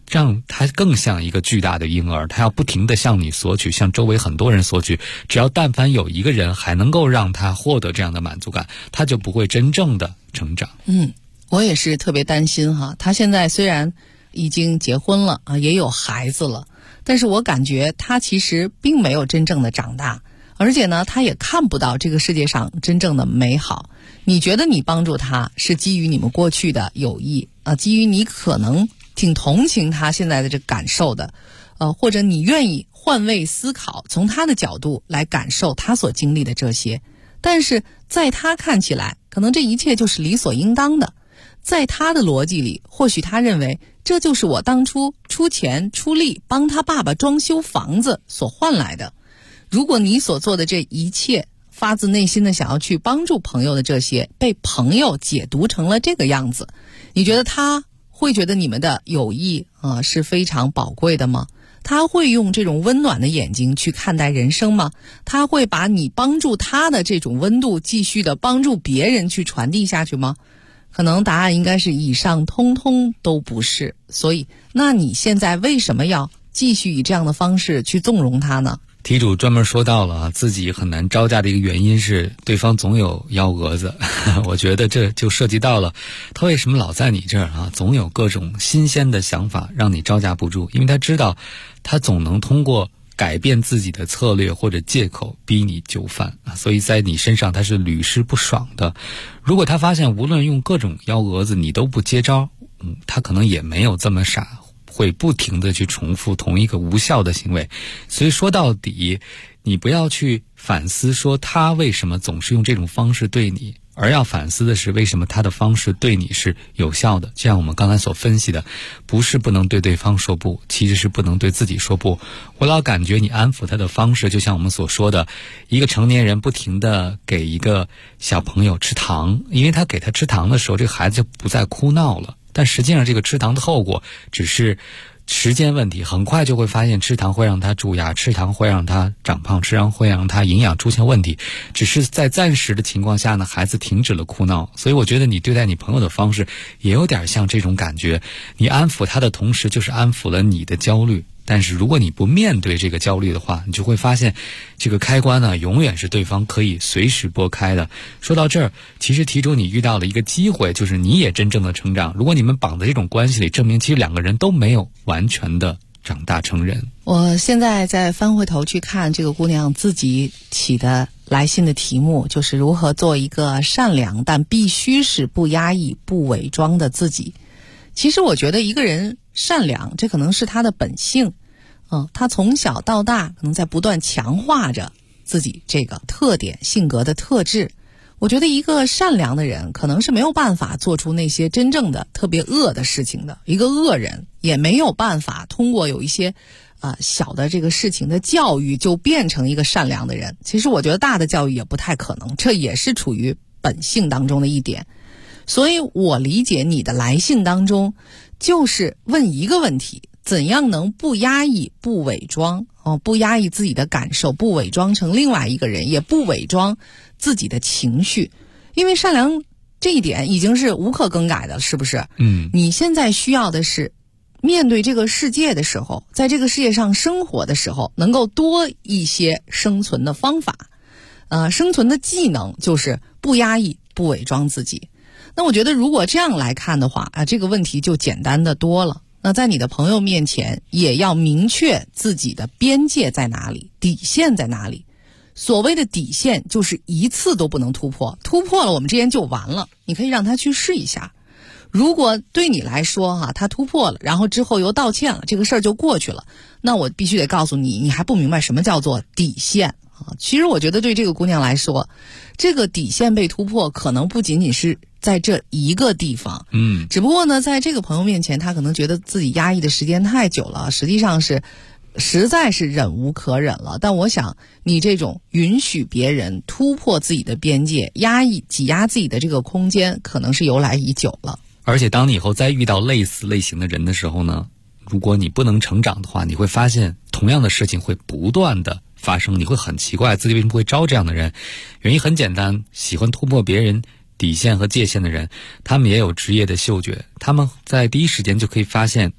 让他更像一个巨大的婴儿，他要不停地向你索取，向周围很多人索取，只要但凡有一个人还能够让他获得这样的满足感，他就不会真正的成长。 我也是特别担心哈，他现在虽然已经结婚了啊，也有孩子了，但是我感觉他其实并没有真正的长大，而且呢，他也看不到这个世界上真正的美好。你觉得你帮助他是基于你们过去的友谊啊，基于你可能挺同情他现在的这感受的，或者你愿意换位思考，从他的角度来感受他所经历的这些。但是在他看起来，可能这一切就是理所应当的。在他的逻辑里，或许他认为这就是我当初出钱出力帮他爸爸装修房子所换来的。如果你所做的这一切，发自内心的想要去帮助朋友的这些，被朋友解读成了这个样子，你觉得他会觉得你们的友谊是非常宝贵的吗？他会用这种温暖的眼睛去看待人生吗？他会把你帮助他的这种温度继续的帮助别人去传递下去吗？可能答案应该是以上通通都不是。所以那你现在为什么要继续以这样的方式去纵容他呢？ 题主专门说到了自己很难招架的一个原因是对方总有幺蛾子我觉得这就涉及到了他为什么老在你这儿总有各种新鲜的想法让你招架不住，因为他知道他总能通过改变自己的策略或者借口逼你就范，所以在你身上他是屡试不爽的。如果他发现无论用各种幺蛾子你都不接招，他可能也没有这么傻，会不停地去重复同一个无效的行为。所以说到底，你不要去反思说他为什么总是用这种方式对你，而要反思的是为什么他的方式对你是有效的。就像我们刚才所分析的，不是不能对对方说不，其实是不能对自己说不。我老感觉你安抚他的方式，就像我们所说的，一个成年人不停地给一个小朋友吃糖，因为他给他吃糖的时候，这个孩子就不再哭闹了。但实际上这个吃糖的后果只是时间问题，很快就会发现吃糖会让他蛀牙，吃糖会让他长胖，吃糖会让他营养出现问题，只是在暂时的情况下呢，孩子停止了哭闹。所以我觉得你对待你朋友的方式也有点像这种感觉，你安抚他的同时就是安抚了你的焦虑。但是如果你不面对这个焦虑的话，你就会发现这个开关呢，永远是对方可以随时拨开的。说到这儿，其实题主你遇到了一个机会，就是你也真正的成长。如果你们绑在这种关系里，证明其实两个人都没有完全的长大成人。 我现在再翻回头去看这个姑娘自己起的来信的题目，就是如何做一个善良但必须是不压抑不伪装的自己。其实我觉得一个人善良，这可能是他的本性，他从小到大可能在不断强化着自己这个特点性格的特质。我觉得一个善良的人可能是没有办法做出那些真正的特别恶的事情的，一个恶人也没有办法通过有一些小的这个事情的教育就变成一个善良的人。其实我觉得大的教育也不太可能，这也是处于本性当中的一点。所以我理解你的来信当中就是问一个问题，怎样能不压抑不伪装，不压抑自己的感受，不伪装成另外一个人，也不伪装自己的情绪。因为善良这一点已经是无可更改的，是不是？你现在需要的是面对这个世界的时候，在这个世界上生活的时候，能够多一些生存的方法，生存的技能就是不压抑不伪装自己。那我觉得如果这样来看的话这个问题就简单的多了。那在你的朋友面前也要明确自己的边界在哪里，底线在哪里。所谓的底线就是一次都不能突破，突破了我们之间就完了。你可以让他去试一下，如果对你来说他突破了，然后之后又道歉了，这个事儿就过去了，那我必须得告诉你，你还不明白什么叫做底线。其实我觉得对这个姑娘来说，这个底线被突破可能不仅仅是在这一个地方，只不过呢，在这个朋友面前，她可能觉得自己压抑的时间太久了，实际上是实在是忍无可忍了。但我想你这种允许别人突破自己的边界，挤压自己的这个空间，可能是由来已久了。 而且当你以后再遇到类似类型的人的时候呢，如果你不能成长的话，你会发现同样的事情会不断的发生，你会很奇怪自己为什么会招这样的人。原因很简单，喜欢突破别人底线和界限的人，他们也有职业的嗅觉，他们在第一时间就可以发现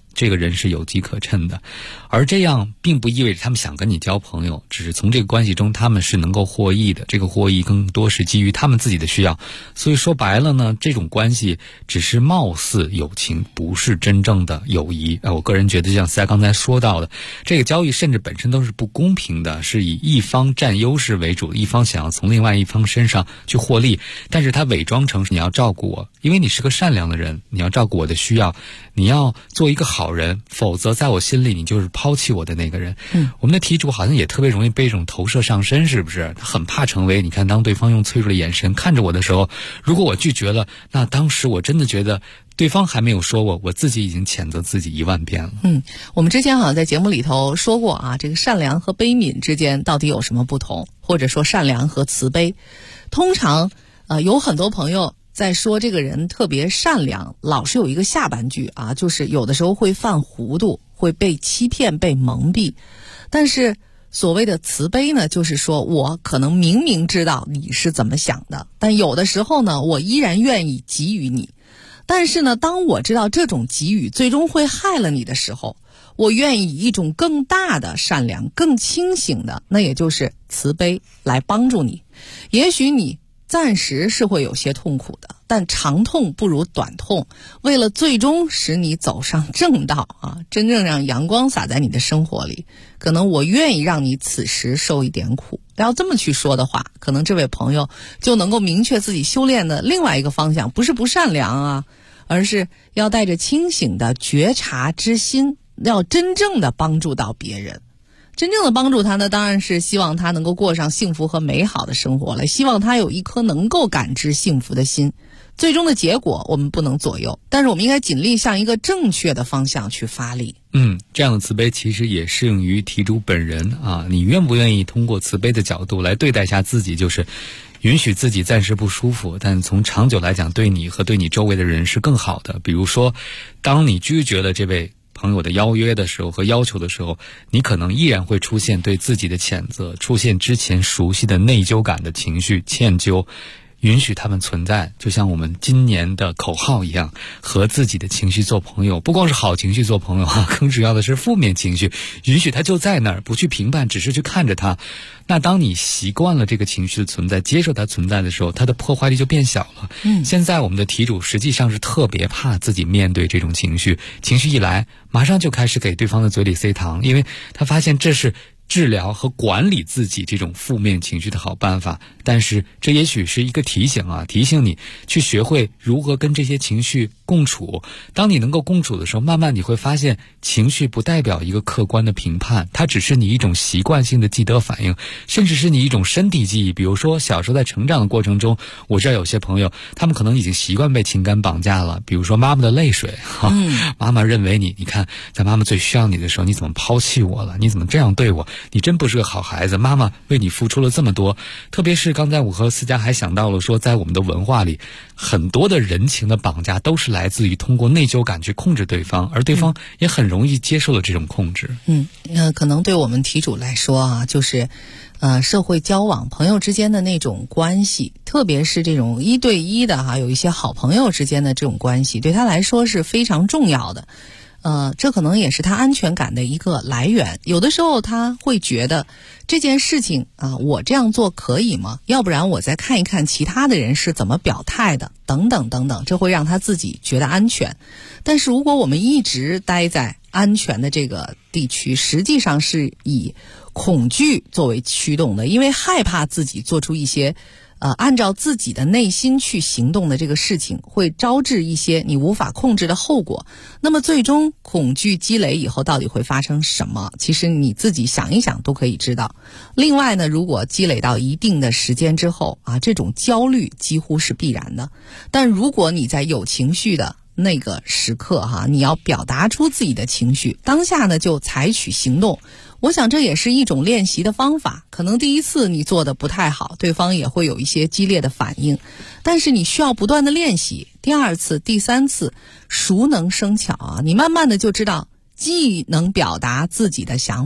这个人是有机可乘的。而这样并不意味着他们想跟你交朋友，只是从这个关系中他们是能够获益的，这个获益更多是基于他们自己的需要。所以说白了呢，这种关系只是貌似友情，不是真正的友谊。我个人觉得就像思佳刚才说到的，这个交易甚至本身都是不公平的，是以一方占优势为主，一方想要从另外一方身上去获利，但是他伪装成你要照顾我，因为你是个善良的人，你要照顾我的需要，你要做一个好人，否则在我心里你就是抛弃我的那个人。我们的题主好像也特别容易被这种投射上身，是不是？他很怕成为，你看当对方用脆弱的眼神看着我的时候，如果我拒绝了，那当时我真的觉得对方还没有说我自己已经谴责自己10000遍了。 我们之前好像在节目里头说过啊，这个善良和悲悯之间到底有什么不同，或者说善良和慈悲。通常有很多朋友在说这个人特别善良，老是有一个下半句啊，就是有的时候会犯糊涂，会被欺骗被蒙蔽。但是所谓的慈悲呢，就是说我可能明明知道你是怎么想的，但有的时候呢，我依然愿意给予你。但是呢，当我知道这种给予最终会害了你的时候，我愿意以一种更大的善良，更清醒的，那也就是慈悲来帮助你。也许你暂时是会有些痛苦的，但长痛不如短痛。为了最终使你走上正道啊，真正让阳光洒在你的生活里，可能我愿意让你此时受一点苦。要这么去说的话，可能这位朋友就能够明确自己修炼的另外一个方向，不是不善良啊，而是要带着清醒的觉察之心，要真正的帮助到别人。真正的帮助他呢，当然是希望他能够过上幸福和美好的生活了，希望他有一颗能够感知幸福的心。最终的结果我们不能左右，但是我们应该尽力向一个正确的方向去发力。 这样的慈悲其实也适用于题主本人啊，你愿不愿意通过慈悲的角度来对待一下自己，就是允许自己暂时不舒服，但从长久来讲对你和对你周围的人是更好的。比如说当你拒绝了这位朋友的邀约的时候和要求的时候，你可能依然会出现对自己的谴责，出现之前熟悉的内疚感的情绪，歉疚，允许他们存在，就像我们今年的口号一样，和自己的情绪做朋友。不光是好情绪做朋友啊，更主要的是负面情绪，允许它就在那儿，不去评判，只是去看着它。那当你习惯了这个情绪的存在，接受它存在的时候，它的破坏力就变小了。现在我们的题主实际上是特别怕自己面对这种情绪，情绪一来马上就开始给对方的嘴里塞糖，因为他发现这是治疗和管理自己这种负面情绪的好办法。但是这也许是一个提醒啊，提醒你去学会如何跟这些情绪共处。当你能够共处的时候，慢慢你会发现情绪不代表一个客观的评判，它只是你一种习惯性的既得反应，甚至是你一种身体记忆。比如说小时候在成长的过程中，我知道有些朋友他们可能已经习惯被情感绑架了，比如说妈妈的泪水妈妈认为你看在妈妈最需要你的时候，你怎么抛弃我了，你怎么这样对我，你真不是个好孩子，妈妈为你付出了这么多。特别是刚才我和思佳还想到了说，在我们的文化里，很多的人情的绑架都是来自于通过内疚感去控制对方，而对方也很容易接受了这种控制。 可能对我们题主来说啊，就是社会交往朋友之间的那种关系，特别是这种1对1的有一些好朋友之间的这种关系，对他来说是非常重要的。这可能也是他安全感的一个来源。有的时候他会觉得这件事情我这样做可以吗？要不然我再看一看其他的人是怎么表态的，等等等等，这会让他自己觉得安全。但是如果我们一直待在安全的这个地区，实际上是以恐惧作为驱动的，因为害怕自己做出一些按照自己的内心去行动的这个事情，会招致一些你无法控制的后果。那么最终恐惧积累以后到底会发生什么，其实你自己想一想都可以知道。另外呢，如果积累到一定的时间之后这种焦虑几乎是必然的。但如果你在有情绪的那个时刻你要表达出自己的情绪，当下呢就采取行动。我想这也是一种练习的方法，可能第一次你做的不太好，对方也会有一些激烈的反应，但是你需要不断的练习，第2次第3次熟能生巧你慢慢的就知道既能表达自己的想法，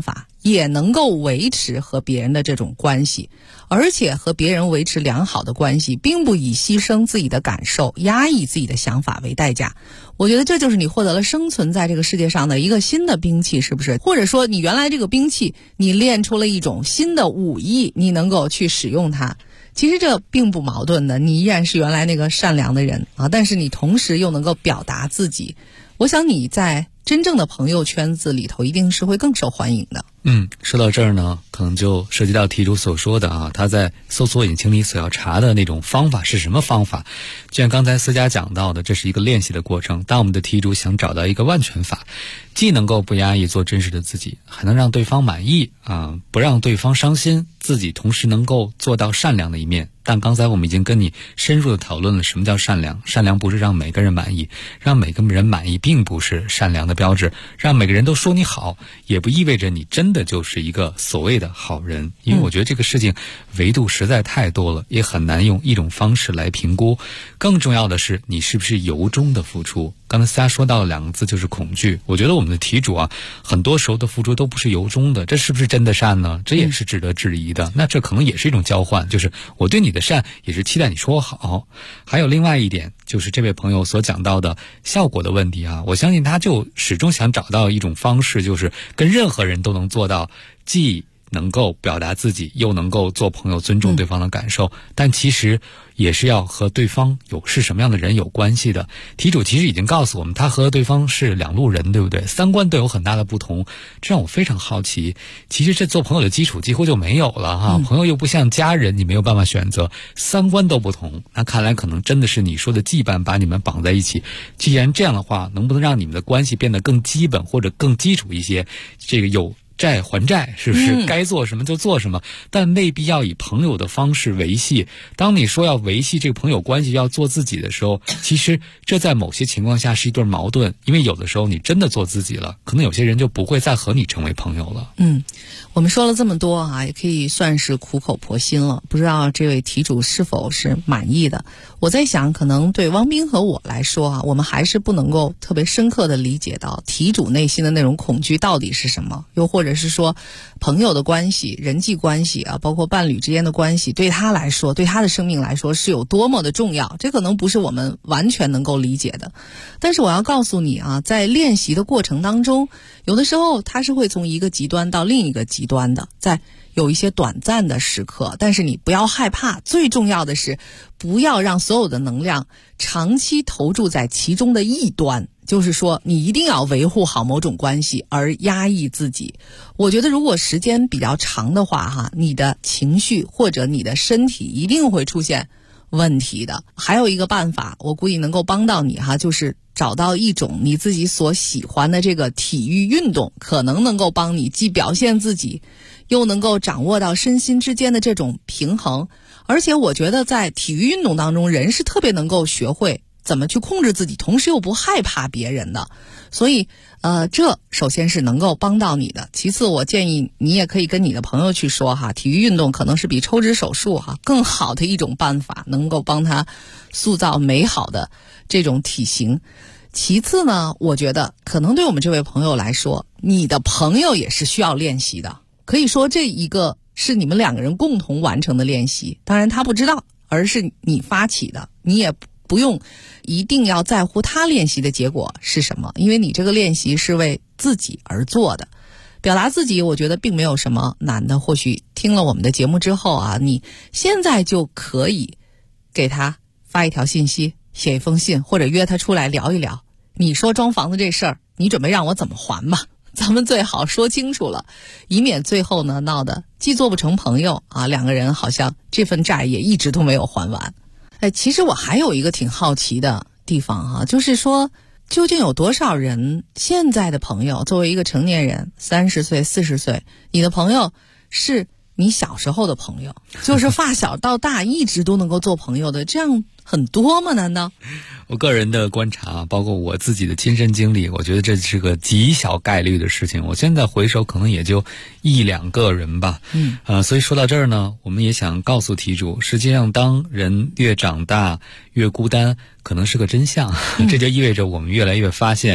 也能够维持和别人的这种关系，而且和别人维持良好的关系，并不以牺牲自己的感受、压抑自己的想法为代价。我觉得这就是你获得了生存在这个世界上的一个新的兵器，是不是？或者说你原来这个兵器，你练出了一种新的武艺，你能够去使用它。其实这并不矛盾的，你依然是原来那个善良的人啊，但是你同时又能够表达自己。我想你在真正的朋友圈子里头一定是会更受欢迎的。 说到这儿呢，可能就涉及到题主所说的啊，他在搜索引擎里所要查的那种方法是什么方法。就像刚才思佳讲到的，这是一个练习的过程。当我们的题主想找到一个万全法，既能够不压抑做真实的自己，还能让对方满意啊，不让对方伤心，自己同时能够做到善良的一面。但刚才我们已经跟你深入的讨论了什么叫善良。善良不是让每个人满意，让每个人满意并不是善良的标志，让每个人都说你好也不意味着你真的就是一个所谓的好人。因为我觉得这个事情维度实在太多了，也很难用一种方式来评估。更重要的是你是不是由衷的付出。刚才思佳说到了2个字，就是恐惧。我觉得我们的题主啊，很多时候的付出都不是由衷的，这是不是真的善呢？这也是值得质疑的。那这可能也是一种交换，就是我对你的善也是期待你说我好。还有另外一点，就是这位朋友所讲到的效果的问题啊，我相信他就始终想找到一种方式，就是跟任何人都能做到既能够表达自己，又能够做朋友，尊重对方的感受，但其实也是要和对方是什么样的人有关系的。题主其实已经告诉我们，他和对方是两路人，对不对？三观都有很大的不同，这让我非常好奇。其实这做朋友的基础几乎就没有了哈，朋友又不像家人，你没有办法选择，三观都不同，那看来可能真的是你说的羁绊把你们绑在一起。既然这样的话，能不能让你们的关系变得更基本或者更基础一些？这个有债还债，是不是该做什么就做什么，但未必要以朋友的方式维系。当你说要维系这个朋友关系，要做自己的时候，其实这在某些情况下是一对矛盾，因为有的时候你真的做自己了，可能有些人就不会再和你成为朋友了。 我们说了这么多啊，也可以算是苦口婆心了，不知道这位题主是否是满意的。我在想，可能对汪斌和我来说啊，我们还是不能够特别深刻的理解到题主内心的那种恐惧到底是什么，又或者是说朋友的关系、人际关系啊，包括伴侣之间的关系，对他来说，对他的生命来说是有多么的重要，这可能不是我们完全能够理解的。但是我要告诉你啊，在练习的过程当中，有的时候他是会从一个极端到另一个极端的，在有一些短暂的时刻，但是你不要害怕，最重要的是不要让所有的能量长期投注在其中的一端，就是说你一定要维护好某种关系而压抑自己。我觉得如果时间比较长的话哈，你的情绪或者你的身体一定会出现问题的。还有一个办法，我估计能够帮到你哈，就是找到一种你自己所喜欢的这个体育运动，可能够帮你既表现自己，又能够掌握到身心之间的这种平衡。而且我觉得在体育运动当中，人是特别能够学会怎么去控制自己，同时又不害怕别人的。所以这首先是能够帮到你的。其次，我建议你也可以跟你的朋友去说哈，体育运动可能是比抽脂手术哈更好的一种办法，能够帮他塑造美好的这种体型。其次呢，我觉得可能对我们这位朋友来说，你的朋友也是需要练习的。可以说这一个是你们两个人共同完成的练习，当然他不知道，而是你发起的，你也不用一定要在乎他练习的结果是什么，因为你这个练习是为自己而做的。表达自己我觉得并没有什么难的，或许听了我们的节目之后啊，你现在就可以给他发一条信息，写一封信，或者约他出来聊一聊，你说装房子这事儿你准备让我怎么还吧，咱们最好说清楚了，以免最后呢闹得既做不成朋友啊，两个人好像这份债也一直都没有还完。其实我还有一个挺好奇的地方哈，就是说究竟有多少人现在的朋友，作为一个成年人，30岁40岁，你的朋友是你小时候的朋友，就是发小到大一直都能够做朋友的，这样很多吗？难道？ 我个人的观察，包括我自己的亲身经历，我觉得这是个极小概率的事情。我现在回首可能也就1-2个人吧。所以说到这儿呢，我们也想告诉题主，实际上当人越长大越孤单，可能是个真相。这就意味着我们越来越发现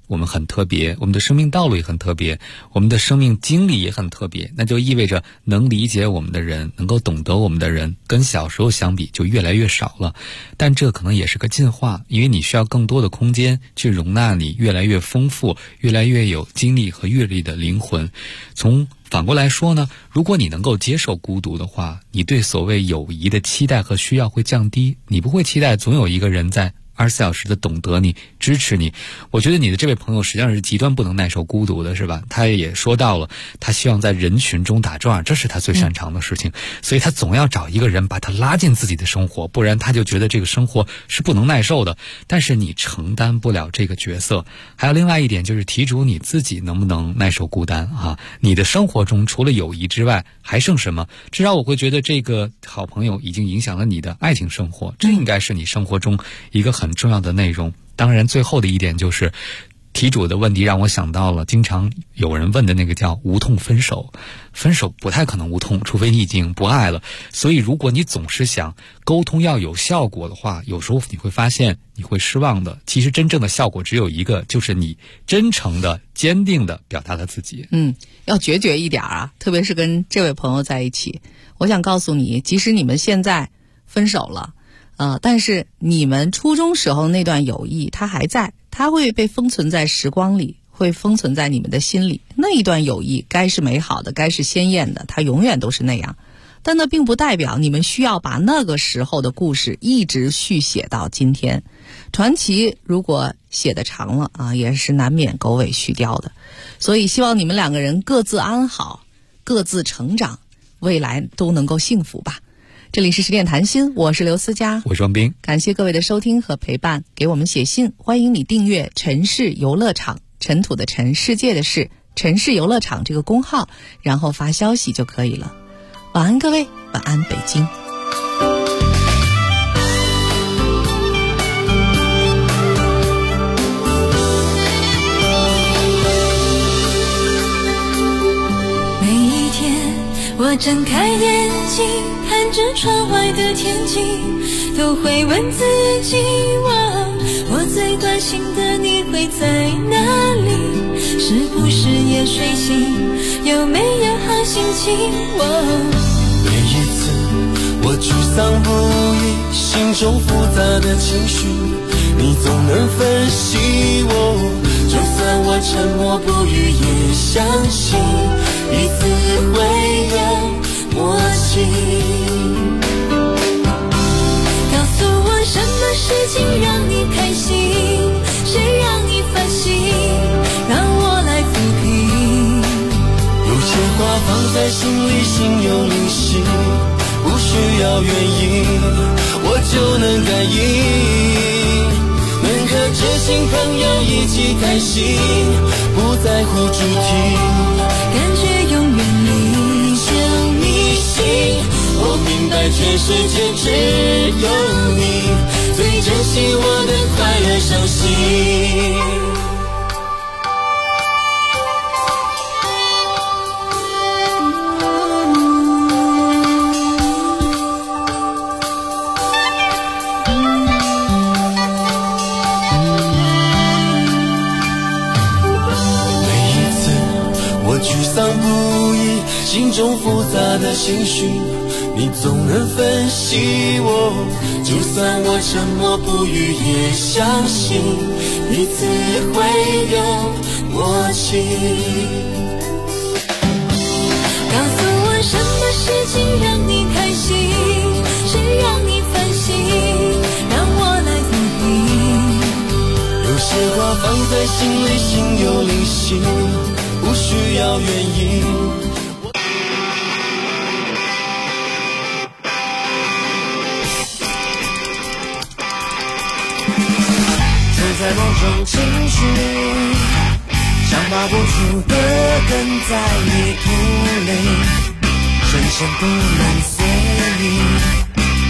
我们很特别，我们的生命道路也很特别，我们的生命经历也很特别，那就意味着能理解我们的人，能够懂得我们的人，跟小时候相比就越来越少了。但这可能也是个进化，因为你需要更多的空间去容纳你越来越丰富、越来越有经历和阅历的灵魂。反过来说呢，如果你能够接受孤独的话，你对所谓友谊的期待和需要会降低，你不会期待总有一个人在24小时的懂得你、支持你。我觉得你的这位朋友实际上是极端不能耐受孤独的，是吧？他也说到了，他希望在人群中打转，这是他最擅长的事情，所以他总要找一个人把他拉进自己的生活，不然他就觉得这个生活是不能耐受的。但是你承担不了这个角色。还有另外一点就是题主你自己能不能耐受孤单啊？你的生活中除了友谊之外还剩什么？至少我会觉得这个好朋友已经影响了你的爱情生活，这应该是你生活中一个很重要的内容。当然最后的一点就是题主的问题让我想到了经常有人问的那个叫无痛分手。分手不太可能无痛，除非你已经不爱了。所以如果你总是想沟通要有效果的话，有时候你会发现你会失望的。其实真正的效果只有一个，就是你真诚的坚定的表达了自己。 要决绝一点啊，特别是跟这位朋友在一起。我想告诉你，即使你们现在分手了但是你们初中时候那段友谊它还在，它会被封存在时光里，会封存在你们的心里。那一段友谊该是美好的，该是鲜艳的，它永远都是那样。但那并不代表你们需要把那个时候的故事一直续写到今天。传奇如果写得长了也是难免狗尾续貂的。所以希望你们两个人各自安好，各自成长，未来都能够幸福吧。这里是十点谈心，我是刘思佳， 我是王斌。 感谢各位的收听和陪伴，给我们写信，欢迎你订阅城市游乐场，尘土的尘，世界的世，城市游乐场这个公号，然后发消息就可以了。晚安各位，晚安北京。 每一天我睁开眼睛，看着窗外的天气，都会问自己，我最关心的你会在哪里？是不是也睡醒？有没有好心情？ 每一次我沮丧不已，心中复杂的情绪，你总能分析我。就算我沉默不语，也相信彼此会有默契。 告诉我什么事情让你开心，谁让你烦心，让我来抚平。 有些话放在心里，心有灵犀，不需要原因，我就能感应。能和知心朋友一起开心，不在乎主题， 感觉永远离就你心。我明白全世界只有你最珍惜我的快乐伤心。不已，心中复杂的情绪，你总能分析我。就算我沉默不语，也相信彼此会有默契。 告诉我什么事情让你开心，谁让你烦心，让我来抚平。 有些话放在心里，心有灵犀，不需要原因。 在某种情绪，想拔不出的根在你土里，深深不能随意。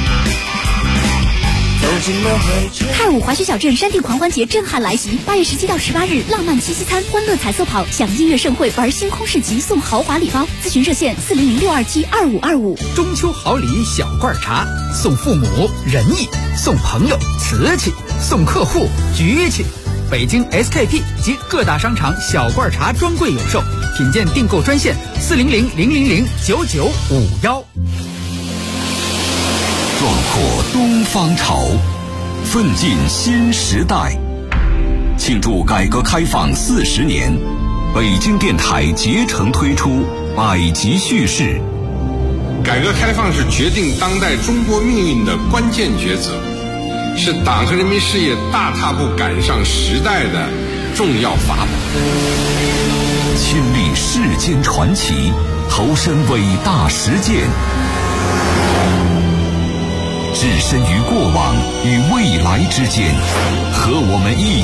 太武滑雪小镇山地狂欢节震撼来袭，8月17到18日，浪漫七夕餐、欢乐彩色跑，享音乐盛会，玩星空市集，送豪华礼包。咨询热线400-627-2525。 中秋好礼小罐茶，送父母仁义，送朋友瓷器，送客户局气。 北京 SKP 及各大商场小罐茶专柜有售，品鉴订购专线400-000-9951。 壮阔东方潮，奋进新时代。庆祝改革开放40年，北京电台竭诚推出百集叙事。 改革开放是决定当代中国命运的关键抉择，是党和人民事业大踏步赶上时代的重要法宝。 亲历世间传奇，投身伟大实践，置身于过往与未来之间，和我们一